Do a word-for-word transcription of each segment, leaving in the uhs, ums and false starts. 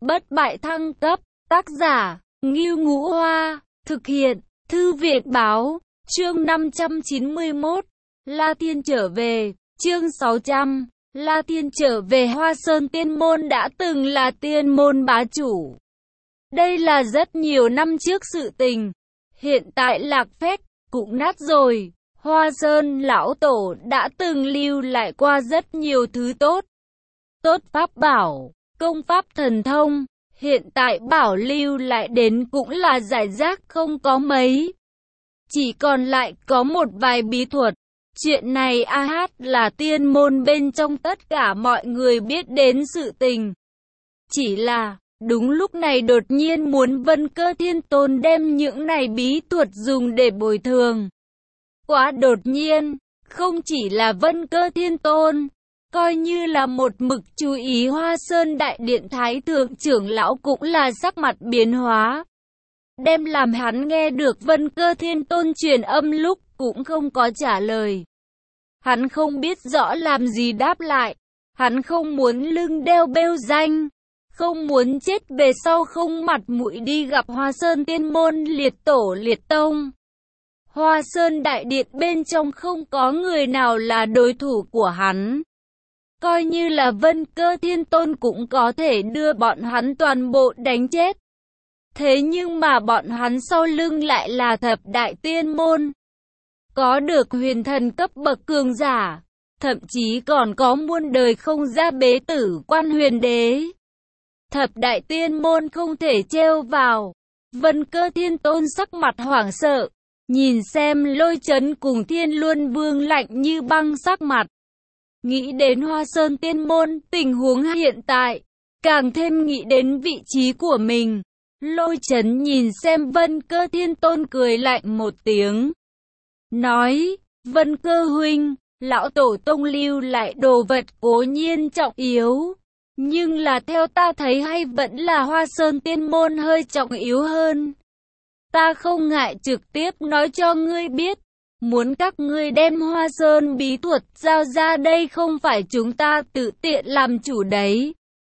Bất bại thăng cấp, tác giả, Ngưu Ngũ Hoa, thực hiện, Thư viện Báo, chương năm trăm chín mươi mốt, La Thiên trở về, chương sáu trăm, La Thiên trở về. Hoa Sơn Tiên Môn đã từng là tiên môn bá chủ. Đây là rất nhiều năm trước sự tình, hiện tại Lạc Phách cũng nát rồi. Hoa Sơn lão tổ đã từng lưu lại qua rất nhiều thứ tốt. Tốt pháp bảo, công pháp thần thông, hiện tại bảo lưu lại đến cũng là rải rác không có mấy. Chỉ còn lại có một vài bí thuật. Chuyện này a hát là tiên môn bên trong tất cả mọi người biết đến sự tình. Chỉ là, đúng lúc này đột nhiên muốn Vân Cơ Thiên Tôn đem những này bí thuật dùng để bồi thường. Quá đột nhiên, không chỉ là Vân Cơ Thiên Tôn, coi như là một mực chú ý Hoa Sơn Đại Điện Thái Thượng trưởng lão cũng là sắc mặt biến hóa. Đem làm hắn nghe được Vân Cơ Thiên Tôn truyền âm lúc cũng không có trả lời. Hắn không biết rõ làm gì đáp lại, hắn không muốn lưng đeo bêu danh, không muốn chết về sau không mặt mũi đi gặp Hoa Sơn Tiên Môn liệt tổ liệt tông. Hoa Sơn Đại Điện bên trong không có người nào là đối thủ của hắn. Coi như là Vân Cơ Thiên Tôn cũng có thể đưa bọn hắn toàn bộ đánh chết. Thế nhưng mà bọn hắn sau lưng lại là thập đại tiên môn. Có được huyền thần cấp bậc cường giả, thậm chí còn có muôn đời không ra bế tử quan huyền đế. Thập đại tiên môn không thể trêu vào. Vân Cơ Thiên Tôn sắc mặt hoảng sợ, nhìn xem Lôi Chấn cùng Thiên Luân Vương lạnh như băng sắc mặt. Nghĩ đến Hoa Sơn Tiên Môn, tình huống hiện tại, càng thêm nghĩ đến vị trí của mình. Lôi Chấn nhìn xem Vân Cơ Thiên Tôn cười lạnh một tiếng. Nói, Vân Cơ huynh, lão tổ tông lưu lại đồ vật cố nhiên trọng yếu. Nhưng là theo ta thấy hay vẫn là Hoa Sơn Tiên Môn hơi trọng yếu hơn. Ta không ngại trực tiếp nói cho ngươi biết. Muốn các ngươi đem Hoa Sơn bí thuật giao ra đây không phải chúng ta tự tiện làm chủ đấy.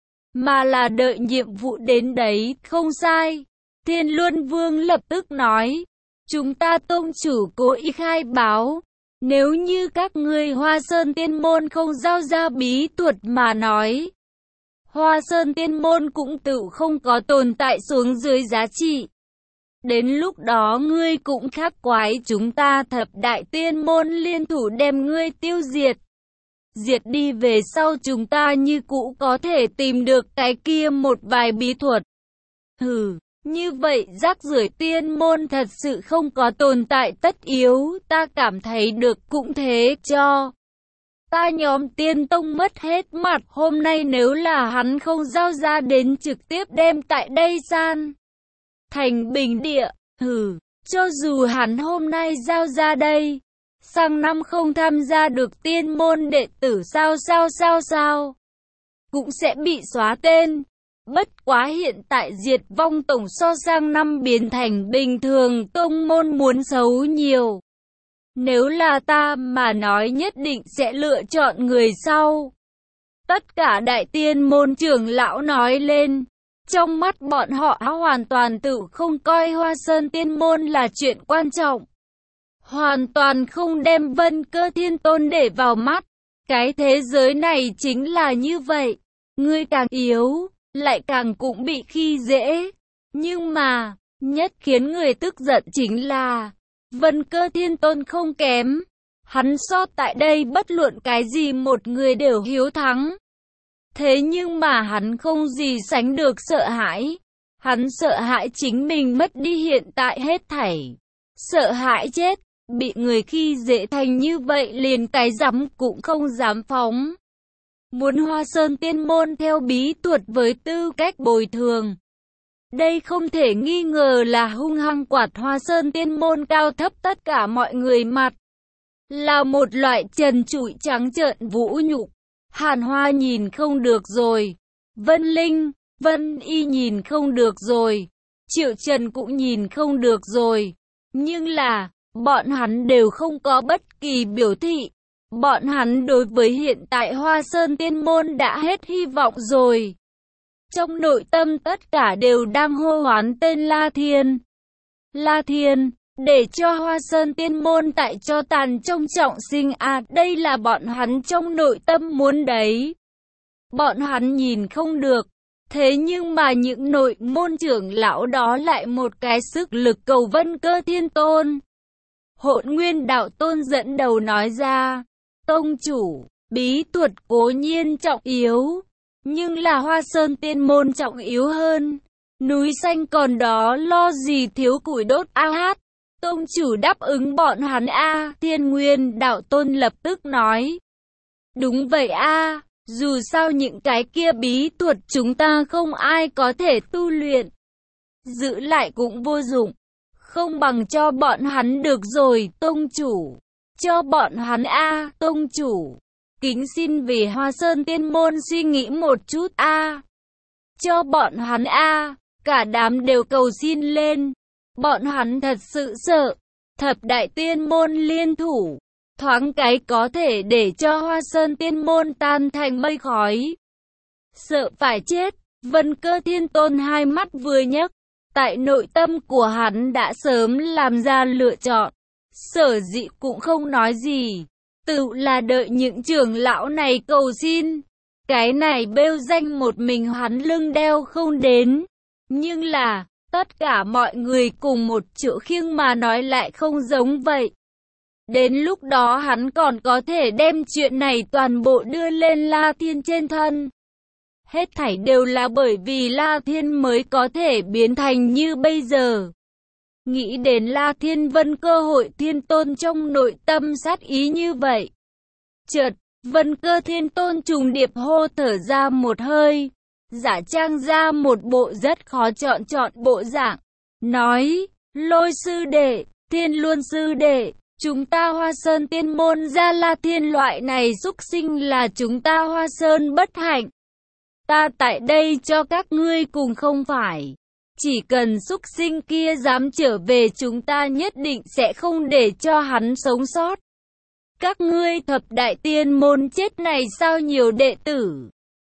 Mà là đợi nhiệm vụ đến đấy, không sai. Thiên Luân Vương lập tức nói. Chúng ta tông chủ cố ý khai báo. Nếu như các ngươi Hoa Sơn Tiên Môn không giao ra bí thuật mà nói. Hoa Sơn Tiên Môn cũng tự không có tồn tại xuống dưới giá trị. Đến lúc đó ngươi cũng khắc quái chúng ta thập đại tiên môn liên thủ đem ngươi tiêu diệt. Diệt đi về sau chúng ta như cũ có thể tìm được cái kia một vài bí thuật. Hừ, như vậy rác rưởi tiên môn thật sự không có tồn tại tất yếu, ta cảm thấy được cũng thế cho. Ta nhóm tiên tông mất hết mặt, hôm nay nếu là hắn không giao ra đến trực tiếp đem tại đây san thành bình địa, hừ, cho dù hắn hôm nay giao ra đây, sang năm không tham gia được tiên môn đệ tử sao sao sao sao, cũng sẽ bị xóa tên. Bất quá hiện tại diệt vong tổng so sang năm biến thành bình thường tông môn muốn xấu nhiều. Nếu là ta mà nói nhất định sẽ lựa chọn người sau. Tất cả đại tiên môn trưởng lão nói lên. Trong mắt bọn họ hoàn toàn tự không coi Hoa Sơn Tiên Môn là chuyện quan trọng. Hoàn toàn không đem Vân Cơ Thiên Tôn để vào mắt. Cái thế giới này chính là như vậy. Ngươi càng yếu, lại càng cũng bị khi dễ. Nhưng mà, nhất khiến người tức giận chính là Vân Cơ Thiên Tôn không kém. Hắn so tại đây bất luận cái gì một người đều hiếu thắng. Thế nhưng mà hắn không gì sánh được sợ hãi. Hắn sợ hãi chính mình mất đi hiện tại hết thảy. Sợ hãi chết, bị người khi dễ thành như vậy liền cái rắm cũng không dám phóng. Muốn Hoa Sơn Tiên Môn theo bí thuật với tư cách bồi thường. Đây không thể nghi ngờ là hung hăng quạt Hoa Sơn Tiên Môn cao thấp tất cả mọi người mặt. Là một loại trần trụi trắng trợn vũ nhục. Hàn Hoa nhìn không được rồi. Vân Linh, Vân Y nhìn không được rồi. Triệu Trần cũng nhìn không được rồi. Nhưng là, bọn hắn đều không có bất kỳ biểu thị. Bọn hắn đối với hiện tại Hoa Sơn Tiên Môn đã hết hy vọng rồi. Trong nội tâm tất cả đều đang hô hoán tên La Thiên. La Thiên, để cho Hoa Sơn Tiên Môn tại cho tàn trong trọng sinh à, đây là bọn hắn trong nội tâm muốn đấy. Bọn hắn nhìn không được, thế nhưng mà những nội môn trưởng lão đó lại một cái sức lực cầu Vân Cơ Thiên Tôn. Hỗn Nguyên Đạo Tôn dẫn đầu nói ra, tông chủ, bí thuật cố nhiên trọng yếu, nhưng là Hoa Sơn Tiên Môn trọng yếu hơn. Núi xanh còn đó lo gì thiếu củi đốt a hát. Tông chủ đáp ứng bọn hắn a. Thiên Nguyên Đạo Tôn lập tức nói, đúng vậy a, dù sao những cái kia bí thuật chúng ta không ai có thể tu luyện, giữ lại cũng vô dụng, không bằng cho bọn hắn được rồi. Tông chủ, cho bọn hắn a. Tông chủ, kính xin vì Hoa Sơn Tiên Môn suy nghĩ một chút a. Cho bọn hắn a. Cả đám đều cầu xin lên. Bọn hắn thật sự sợ thập đại tiên môn liên thủ, thoáng cái có thể để cho Hoa Sơn Tiên Môn tan thành mây khói. Sợ phải chết. Vân Cơ Thiên Tôn hai mắt vừa nhấc, tại nội tâm của hắn đã sớm làm ra lựa chọn, sở dĩ cũng không nói gì, tự là đợi những trưởng lão này cầu xin. Cái này bêu danh một mình hắn lưng đeo không đến, nhưng là tất cả mọi người cùng một chỗ khiêng mà nói lại không giống vậy. Đến lúc đó hắn còn có thể đem chuyện này toàn bộ đưa lên La Thiên trên thân. Hết thảy đều là bởi vì La Thiên mới có thể biến thành như bây giờ. Nghĩ đến La Thiên, Vân Cơ Hội Thiên Tôn trong nội tâm sát ý như vậy. Chợt, Vân Cơ Thiên Tôn trùng điệp hô thở ra một hơi, giả trang ra một bộ rất khó chọn chọn bộ dạng, nói, Lôi sư đệ, Thiên Luân sư đệ, chúng ta Hoa Sơn Tiên Môn ra La Thiên loại này xúc sinh là chúng ta Hoa Sơn bất hạnh. Ta tại đây cho các ngươi cùng không phải. Chỉ cần xúc sinh kia dám trở về chúng ta nhất định sẽ không để cho hắn sống sót. Các ngươi thập đại tiên môn chết này sao nhiều đệ tử.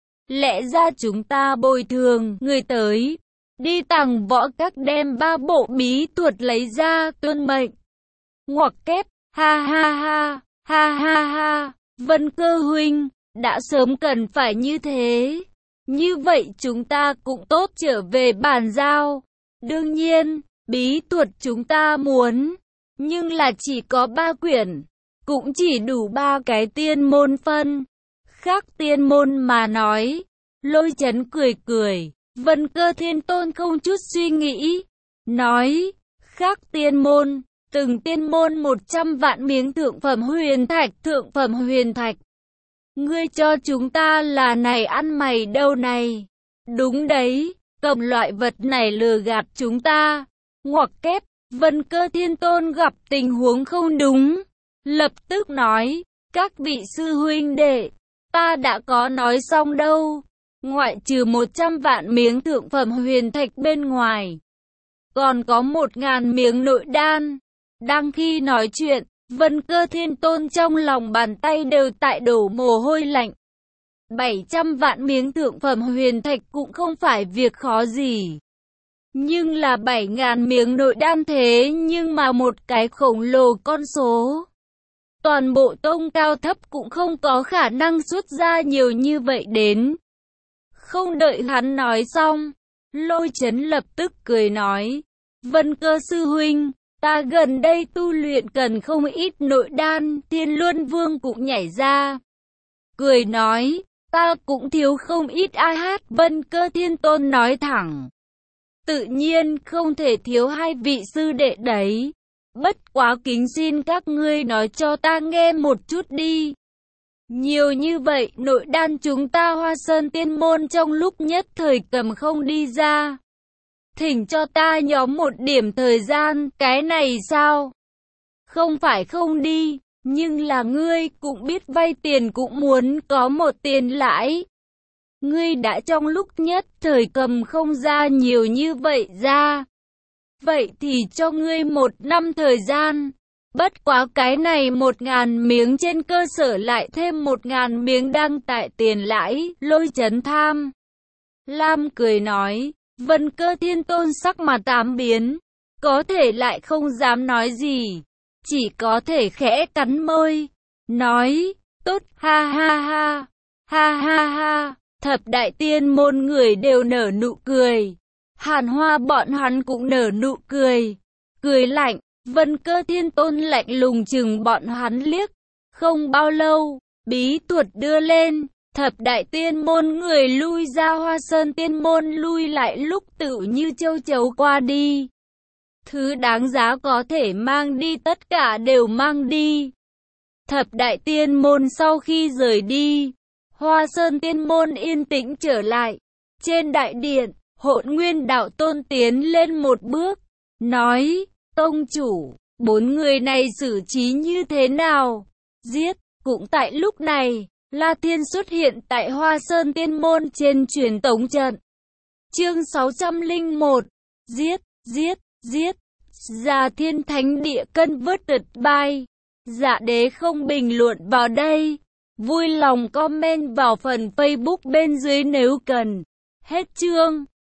Lẽ ra chúng ta bồi thường người tới. Đi tàng võ các đem ba bộ bí thuật lấy ra tuân mệnh. Ngoặc kép, ha ha ha, ha ha ha, Vân Cơ huynh, đã sớm cần phải như thế. Như vậy chúng ta cũng tốt trở về bàn giao. Đương nhiên, bí thuật chúng ta muốn, nhưng là chỉ có ba quyển, cũng chỉ đủ ba cái tiên môn phân. Khác tiên môn mà nói, Lôi Chấn cười cười, Vân Cơ Thiên Tôn không chút suy nghĩ, nói, khác tiên môn, từng tiên môn một trăm vạn miếng thượng phẩm huyền thạch, thượng phẩm huyền thạch. Ngươi cho chúng ta là này ăn mày đâu này. Đúng đấy, cầm loại vật này lừa gạt chúng ta. Ngoặc kép, Vân Cơ Thiên Tôn gặp tình huống không đúng, lập tức nói, các vị sư huynh đệ, ta đã có nói xong đâu. Ngoại trừ một trăm vạn miếng thượng phẩm huyền thạch bên ngoài, còn có một ngàn miếng nội đan. Đang khi nói chuyện, Vân Cơ Thiên Tôn trong lòng bàn tay đều tại đổ mồ hôi lạnh. bảy trăm vạn miếng thượng phẩm huyền thạch cũng không phải việc khó gì. Nhưng là bảy ngàn miếng nội đan thế nhưng mà một cái khổng lồ con số. Toàn bộ tông cao thấp cũng không có khả năng xuất ra nhiều như vậy đến. Không đợi hắn nói xong, Lôi Chấn lập tức cười nói, Vân Cơ sư huynh, ta gần đây tu luyện cần không ít nội đan. Thiên Luân Vương cũng nhảy ra, cười nói, ta cũng thiếu không ít a hát. Vân Cơ Thiên Tôn nói thẳng, tự nhiên không thể thiếu hai vị sư đệ đấy. Bất quá kính xin các ngươi nói cho ta nghe một chút đi. Nhiều như vậy nội đan chúng ta Hoa Sơn Tiên Môn trong lúc nhất thời cầm không đi ra. Thỉnh cho ta nhóm một điểm thời gian, cái này sao? Không phải không đi, nhưng là ngươi cũng biết vay tiền cũng muốn có một tiền lãi. Ngươi đã trong lúc nhất thời cầm không ra nhiều như vậy ra. Vậy thì cho ngươi một năm thời gian. Bất quá cái này một ngàn miếng trên cơ sở lại thêm một ngàn miếng đăng tại tiền lãi. Lôi Chấn tham Lam cười nói, Vân Cơ Thiên Tôn sắc mặt tám biến, có thể lại không dám nói gì, chỉ có thể khẽ cắn môi, nói, tốt, ha ha ha, ha ha ha, thập đại tiên môn người đều nở nụ cười, Hàn Hoa bọn hắn cũng nở nụ cười, cười lạnh, Vân Cơ Thiên Tôn lạnh lùng chừng bọn hắn liếc, không bao lâu, bí thuật đưa lên, thập đại tiên môn người lui ra, Hoa Sơn tiên môn lui lại lúc tự như châu chấu qua đi. Thứ đáng giá có thể mang đi tất cả đều mang đi. Thập đại tiên môn sau khi rời đi, Hoa Sơn tiên môn yên tĩnh trở lại. Trên đại điện, Hỗn Nguyên đạo tôn tiến lên một bước, nói, tông chủ, bốn người này xử trí như thế nào? Giết. Cũng tại lúc này, La Thiên xuất hiện tại Hoa Sơn tiên môn trên truyền tống trận. Chương sáu trăm lẻ một. Giết, giết, giết. Già Thiên Thánh Địa cân vớt tật bay. Dạ đế không bình luận vào đây. Vui lòng comment vào phần Facebook bên dưới nếu cần. Hết chương.